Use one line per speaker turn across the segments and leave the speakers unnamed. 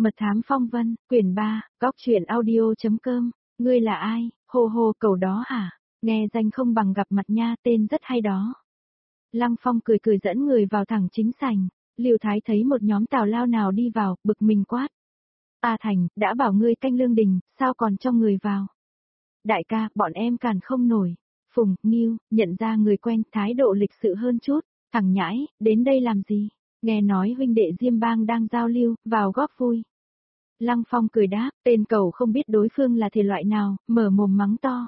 Mật thám phong vân, quyển 3, góc truyện audio.com, ngươi là ai, hô hô cầu đó hả? Nghe danh không bằng gặp mặt nha, tên rất hay đó. Lăng Phong cười cười dẫn người vào thẳng chính sảnh, Lưu Thái thấy một nhóm tào lao nào đi vào, bực mình quát. A Thành, đã bảo ngươi canh lương đình, sao còn cho người vào? Đại ca, bọn em cản không nổi. Phùng, Nghiêu, nhận ra người quen, thái độ lịch sự hơn chút, thằng nhãi, đến đây làm gì? Nghe nói huynh đệ Diêm Bang đang giao lưu, vào góp vui. Lăng Phong cười đáp, tên cậu không biết đối phương là thể loại nào, mở mồm mắng to.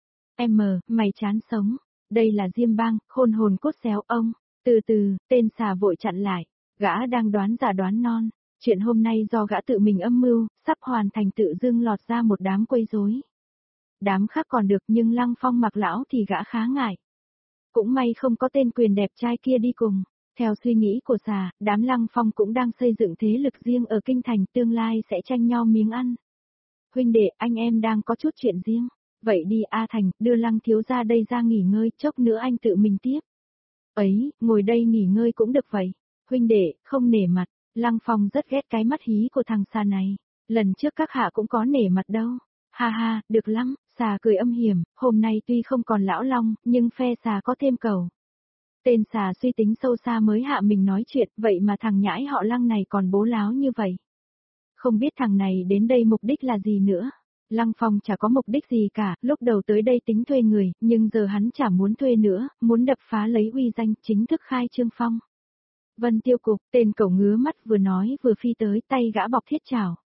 Mày chán sống, đây là Diêm Bang, khôn hồn cốt xéo ông. Từ từ, tên xà vội chặn lại, gã đang đoán giả đoán non. Chuyện hôm nay do gã tự mình âm mưu, sắp hoàn thành tự dưng lọt ra một đám quấy rối. Đám khác còn được nhưng Lăng Phong mặc lão thì gã khá ngại. Cũng may không có tên quyền đẹp trai kia đi cùng. Theo suy nghĩ của xà, đám Lăng Phong cũng đang xây dựng thế lực riêng ở kinh thành, tương lai sẽ tranh nhau miếng ăn. Huynh đệ, anh em đang có chút chuyện riêng. Vậy đi A Thành, đưa Lăng thiếu gia đây ra nghỉ ngơi, chốc nữa anh tự mình tiếp. Ấy, ngồi đây nghỉ ngơi cũng được vậy. Huynh đệ, không nể mặt. Lăng Phong rất ghét cái mắt hí của thằng xà này. Lần trước các hạ cũng có nể mặt đâu. Ha ha, được lắm, xà cười âm hiểm, hôm nay tuy không còn lão long, nhưng phe xà có thêm cầu. Tên xà suy tính sâu xa mới hạ mình nói chuyện, vậy mà thằng nhãi họ Lăng này còn bố láo như vậy. Không biết thằng này đến đây mục đích là gì nữa. Lăng Phong chả có mục đích gì cả, lúc đầu tới đây tính thuê người, nhưng giờ hắn chả muốn thuê nữa, muốn đập phá lấy uy danh, chính thức khai trương phong. Vân Tiêu Cục, tên cậu ngứa mắt vừa nói vừa phi tới, tay gã bọc thiết chảo.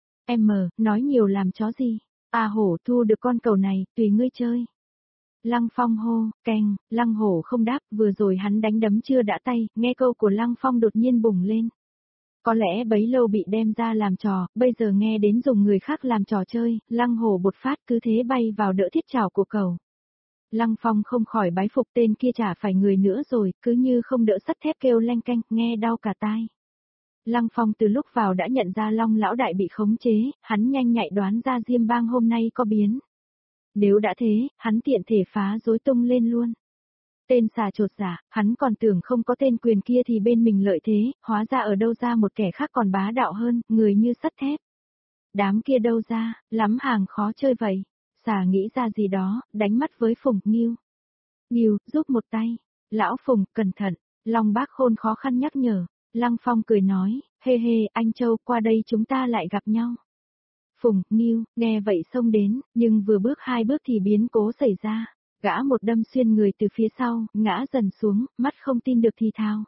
Nói nhiều làm chó gì? À hổ, thu được con cậu này, tùy ngươi chơi. Lăng Phong hô, keng, Lăng hổ không đáp, vừa rồi hắn đánh đấm chưa đã tay, nghe câu của Lăng Phong đột nhiên bùng lên. Có lẽ bấy lâu bị đem ra làm trò, bây giờ nghe đến dùng người khác làm trò chơi, Lăng hổ bột phát cứ thế bay vào đỡ thiết chảo của cậu. Lăng Phong không khỏi bái phục, tên kia chả phải người nữa rồi, cứ như không đỡ sắt thép kêu leng keng, nghe đau cả tai. Lăng Phong từ lúc vào đã nhận ra Long lão đại bị khống chế, hắn nhanh nhạy đoán ra Diêm Bang hôm nay có biến. Nếu đã thế, hắn tiện thể phá rối tung lên luôn. Tên xà chột dạ, hắn còn tưởng không có tên quyền kia thì bên mình lợi thế, hóa ra ở đâu ra một kẻ khác còn bá đạo hơn, người như sắt thép. Đám kia đâu ra, lắm hàng khó chơi vậy. Xà nghĩ ra gì đó, đánh mắt với Phùng, Nghiêu. Nghiêu, giúp một tay. Lão Phùng, cẩn thận. Long bác khôn khó khăn nhắc nhở. Lăng Phong cười nói, hê hê, anh Châu, qua đây chúng ta lại gặp nhau. Phùng, Nghiêu, nghe vậy xông đến, nhưng vừa bước hai bước thì biến cố xảy ra. Gã một đâm xuyên người từ phía sau, ngã dần xuống, mắt không tin được thì thào.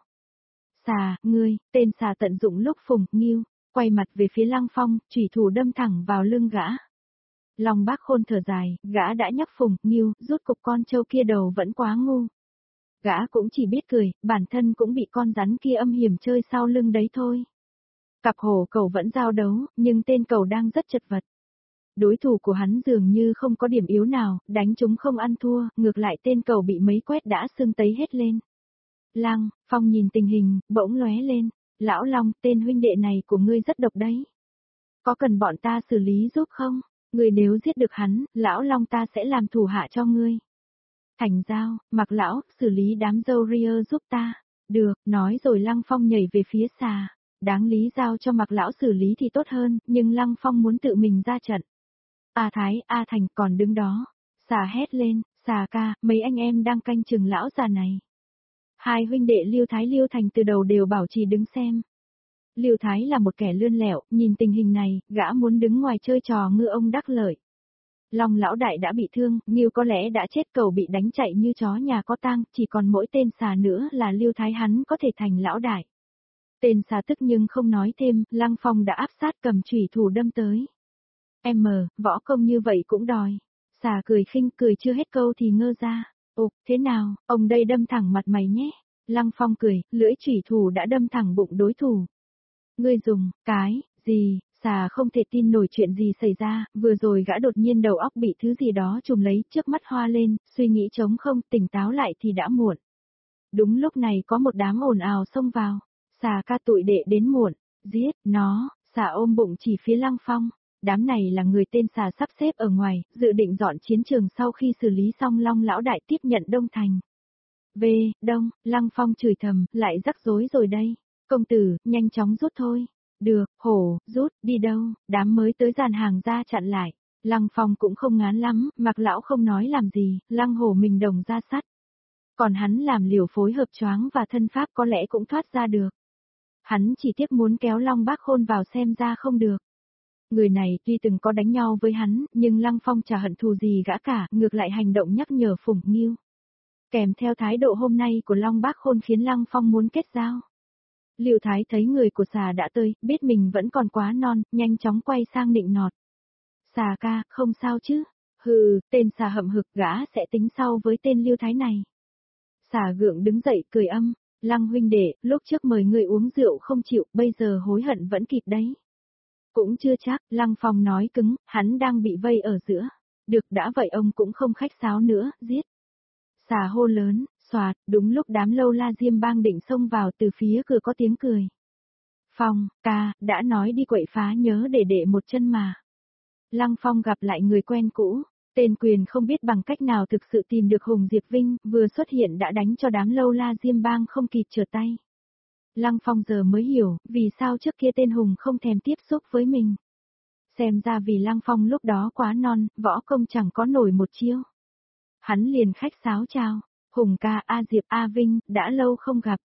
Xà, ngươi, tên xà tận dụng lúc Phùng, Nghiêu, quay mặt về phía Lăng Phong, chủy thủ đâm thẳng vào lưng gã. Long bác khôn thở dài, gã đã nhắc Phùng, Nghiêu, rút cục con trâu kia đầu vẫn quá ngu. Gã cũng chỉ biết cười, bản thân cũng bị con rắn kia âm hiểm chơi sau lưng đấy thôi. Cặp hổ cầu vẫn giao đấu, nhưng tên cầu đang rất chật vật. Đối thủ của hắn dường như không có điểm yếu nào, đánh chúng không ăn thua, ngược lại tên cầu bị mấy quét đã sưng tấy hết lên. Lăng Phong nhìn tình hình, bỗng lóe lên. Lão Long, tên huynh đệ này của ngươi rất độc đấy. Có cần bọn ta xử lý giúp không? Ngươi nếu giết được hắn, Lão Long ta sẽ làm thủ hạ cho ngươi. Thành Giao, Mặc lão, xử lý đám dâu ria giúp ta. Được, nói rồi Lăng Phong nhảy về phía xà. Đáng lý giao cho Mặc lão xử lý thì tốt hơn, nhưng Lăng Phong muốn tự mình ra trận. A Thái, A Thành còn đứng đó. Xà hét lên, xà ca, mấy anh em đang canh chừng lão già này. Hai huynh đệ Lưu Thái Lưu Thành từ đầu đều bảo trì đứng xem. Lưu Thái là một kẻ lươn lẹo, nhìn tình hình này, gã muốn đứng ngoài chơi trò ngư ông đắc lợi. Long lão đại đã bị thương, Nghiêu có lẽ đã chết, cầu bị đánh chạy như chó nhà có tang, chỉ còn mỗi tên xà nữa là Lưu Thái, hắn có thể thành lão đại. Tên xà tức nhưng không nói thêm, Lăng Phong đã áp sát cầm chủy thủ đâm tới. Võ công như vậy cũng đòi. Xà cười khinh, cười chưa hết câu thì ngơ ra. Ồ, thế nào, ông đây đâm thẳng mặt mày nhé. Lăng Phong cười, lưỡi chủy thủ đã đâm thẳng bụng đối thủ. Ngươi dùng, cái, gì, xà không thể tin nổi chuyện gì xảy ra, vừa rồi gã đột nhiên đầu óc bị thứ gì đó trùm lấy, trước mắt hoa lên, suy nghĩ trống không, tỉnh táo lại thì đã muộn. Đúng lúc này có một đám ồn ào xông vào. Xà ca tụi đệ đến muộn, giết nó, xà ôm bụng chỉ phía Lăng Phong. Đám này là người tên xà sắp xếp ở ngoài, dự định dọn chiến trường sau khi xử lý xong Long lão đại tiếp nhận Đông Thành. Đông, Lăng Phong chửi thầm, lại rắc rối rồi đây. Công tử, nhanh chóng rút thôi. Được, hổ, rút, đi đâu, đám mới tới dàn hàng ra chặn lại. Lăng Phong cũng không ngán lắm, Mạc lão không nói làm gì, Lăng Hổ mình đồng ra sắt. Còn hắn làm liều phối hợp choáng và thân pháp có lẽ cũng thoát ra được. Hắn chỉ tiếc muốn kéo Long Bác Khôn vào xem ra không được. Người này tuy từng có đánh nhau với hắn, nhưng Lăng Phong chả hận thù gì gã cả, ngược lại hành động nhắc nhở Phùng Nghiêu. Kèm theo thái độ hôm nay của Long Bác Khôn khiến Lăng Phong muốn kết giao. Lưu Thái thấy người của xà đã tới, biết mình vẫn còn quá non, nhanh chóng quay sang nịnh nọt. Xà ca, không sao chứ? Hừ, tên xà hậm hực gã sẽ tính sau với tên Lưu Thái này. Xà gượng đứng dậy cười âm, Lăng huynh đệ, lúc trước mời người uống rượu không chịu, bây giờ hối hận vẫn kịp đấy. Cũng chưa chắc, Lăng Phong nói cứng, hắn đang bị vây ở giữa. Được đã vậy ông cũng không khách sáo nữa, giết. Xà hô lớn, xoạt, đúng lúc đám lâu la diêm bang định xông vào từ phía cửa có tiếng cười. Phong, ca, đã nói đi quậy phá nhớ để đệ một chân mà. Lăng Phong gặp lại người quen cũ, tên Quyền không biết bằng cách nào thực sự tìm được Hùng Diệp Vinh, vừa xuất hiện đã đánh cho đám lâu la diêm bang không kịp trở tay. Lăng Phong giờ mới hiểu, vì sao trước kia tên Hùng không thèm tiếp xúc với mình. Xem ra vì Lăng Phong lúc đó quá non, võ công chẳng có nổi một chiêu. Hắn liền khách sáo chào, Hùng ca, A Diệp, A Vinh, đã lâu không gặp.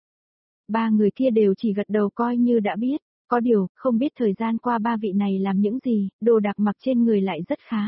Ba người kia đều chỉ gật đầu coi như đã biết, có điều, không biết thời gian qua ba vị này làm những gì, đồ đạc mặc trên người lại rất khá.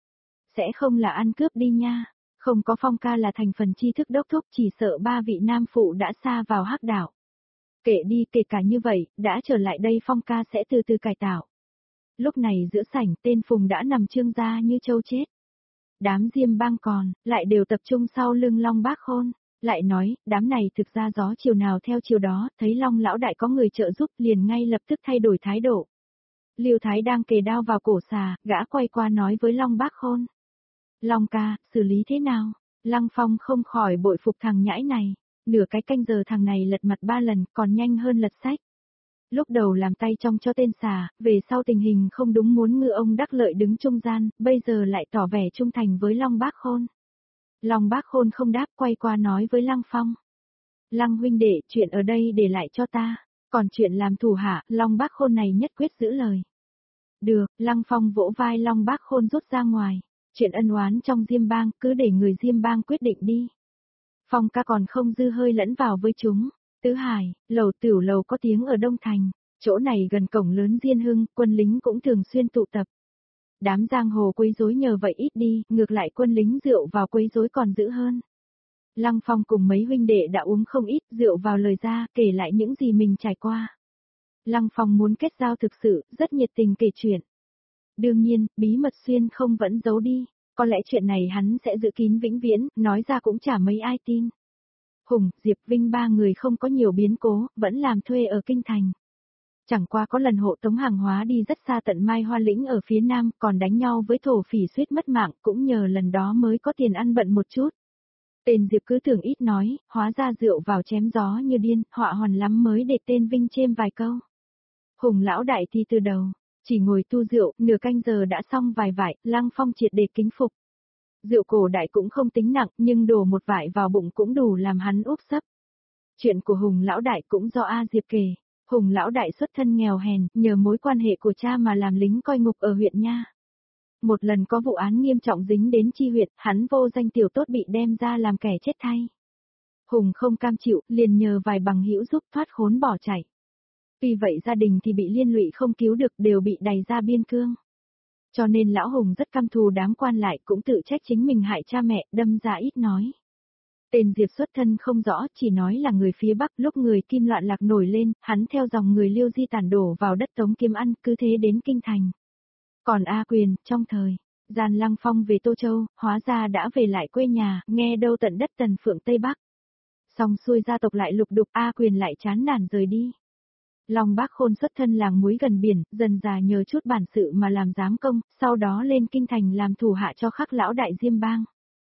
Sẽ không là ăn cướp đi nha, không có Phong ca là thành phần tri thức đốc thúc, chỉ sợ ba vị nam phụ đã xa vào hắc đạo. Kệ đi, kể cả như vậy, đã trở lại đây Phong ca sẽ từ từ cải tạo. Lúc này giữa sảnh tên Phùng đã nằm trương ra như trâu chết. Đám diêm bang còn, lại đều tập trung sau lưng Long Bác Khôn, lại nói, đám này thực ra gió chiều nào theo chiều đó, thấy Long lão đại có người trợ giúp liền ngay lập tức thay đổi thái độ. Lưu Thái đang kề đao vào cổ xà, gã quay qua nói với Long Bác Khôn. Long ca, xử lý thế nào? Lăng Phong không khỏi bội phục thằng nhãi này, nửa cái canh giờ thằng này lật mặt 3 lần, còn nhanh hơn lật sách. Lúc đầu làm tay trong cho tên xà, về sau tình hình không đúng muốn ngư ông đắc lợi đứng trung gian, bây giờ lại tỏ vẻ trung thành với Long Bác Khôn. Long Bác Khôn không đáp quay qua nói với Lăng Phong. Lăng huynh đệ, chuyện ở đây để lại cho ta, còn chuyện làm thủ hạ, Long Bác Khôn này nhất quyết giữ lời. Được, Lăng Phong vỗ vai Long Bác Khôn rút ra ngoài, chuyện ân oán trong Diêm Bang cứ để người Diêm Bang quyết định đi. Phong ca còn không dư hơi lẫn vào với chúng. Tứ Hải, lầu tiểu lầu có tiếng ở Đông Thành, chỗ này gần cổng lớn Diên Hưng, quân lính cũng thường xuyên tụ tập. Đám giang hồ quấy rối nhờ vậy ít đi, ngược lại quân lính rượu vào quấy rối còn dữ hơn. Lăng Phong cùng mấy huynh đệ đã uống không ít rượu vào lời ra, kể lại những gì mình trải qua. Lăng Phong muốn kết giao thực sự, rất nhiệt tình kể chuyện. Đương nhiên, bí mật xuyên không vẫn giấu đi, có lẽ chuyện này hắn sẽ giữ kín vĩnh viễn, nói ra cũng chả mấy ai tin. Hùng, Diệp Vinh ba người không có nhiều biến cố, vẫn làm thuê ở Kinh Thành. Chẳng qua có lần hộ tống hàng hóa đi rất xa tận Mai Hoa Lĩnh ở phía nam, còn đánh nhau với thổ phỉ suýt mất mạng, cũng nhờ lần đó mới có tiền ăn bận một chút. Tên Diệp cứ tưởng ít nói, hóa ra rượu vào chém gió như điên, họa hoàn lắm mới để tên Vinh chêm vài câu. Hùng lão đại thì từ đầu, chỉ ngồi tu rượu, nửa canh giờ đã xong vài vải, Lăng Phong triệt để kính phục. Rượu cổ đại cũng không tính nặng, nhưng đổ một vải vào bụng cũng đủ làm hắn úp sấp. Chuyện của Hùng lão đại cũng do A Diệp kể. Hùng lão đại xuất thân nghèo hèn, nhờ mối quan hệ của cha mà làm lính coi ngục ở huyện Nha. Một lần có vụ án nghiêm trọng dính đến chi huyện, hắn vô danh tiểu tốt bị đem ra làm kẻ chết thay. Hùng không cam chịu, liền nhờ vài bằng hữu giúp thoát khốn bỏ chạy. Tuy vậy gia đình thì bị liên lụy không cứu được, đều bị đày ra biên cương. Cho nên lão Hùng rất căm thù đám quan lại, cũng tự trách chính mình hại cha mẹ, đâm ra ít nói. Tên Diệp xuất thân không rõ, chỉ nói là người phía Bắc, lúc người Kim loạn lạc nổi lên, hắn theo dòng người Liêu di tản đổ vào đất Tống kiếm ăn, cứ thế đến Kinh Thành. Còn A Quyền, trong thời gian Lăng Phong về Tô Châu, hóa ra đã về lại quê nhà, nghe đâu tận đất Tần Phượng Tây Bắc. Xong xuôi gia tộc lại lục đục, A Quyền lại chán nản rời đi. Long Bác Khôn xuất thân làng muối gần biển, dần già nhờ chút bản sự mà làm giám công, sau đó lên Kinh Thành làm thủ hạ cho Khắc lão đại Diêm Bang.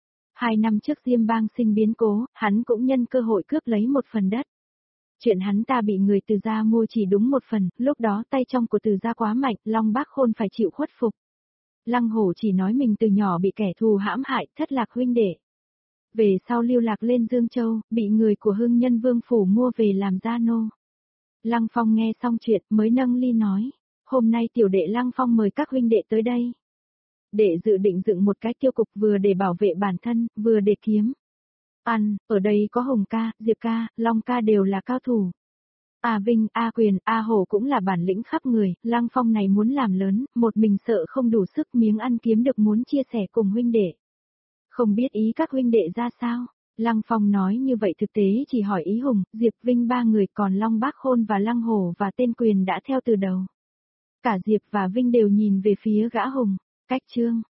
2 năm trước Diêm Bang sinh biến cố, hắn cũng nhân cơ hội cướp lấy một phần đất. Chuyện hắn ta bị người Từ gia mua chỉ đúng một phần, lúc đó tay trong của Từ gia quá mạnh, Long Bác Khôn phải chịu khuất phục. Lăng Hổ chỉ nói mình từ nhỏ bị kẻ thù hãm hại, thất lạc huynh đệ. Về sau lưu lạc lên Dương Châu, bị người của Hưng Nhân Vương phủ mua về làm gia nô. Lăng Phong nghe xong chuyện mới nâng ly nói, hôm nay tiểu đệ Lăng Phong mời các huynh đệ tới đây. Đệ dự định dựng một cái tiêu cục vừa để bảo vệ bản thân, vừa để kiếm ăn, ở đây có Hồng ca, Diệp ca, Long ca đều là cao thủ. A Vinh, A Quyền, A Hổ cũng là bản lĩnh khắp người, Lăng Phong này muốn làm lớn, một mình sợ không đủ sức miếng ăn kiếm được muốn chia sẻ cùng huynh đệ. Không biết ý các huynh đệ ra sao? Lăng Phong nói như vậy thực tế chỉ hỏi ý Hùng, Diệp Vinh ba người còn Long Bác Khôn và Lăng Hổ và tên Quyền đã theo từ đầu. Cả Diệp và Vinh đều nhìn về phía gã Hùng, cách Trương.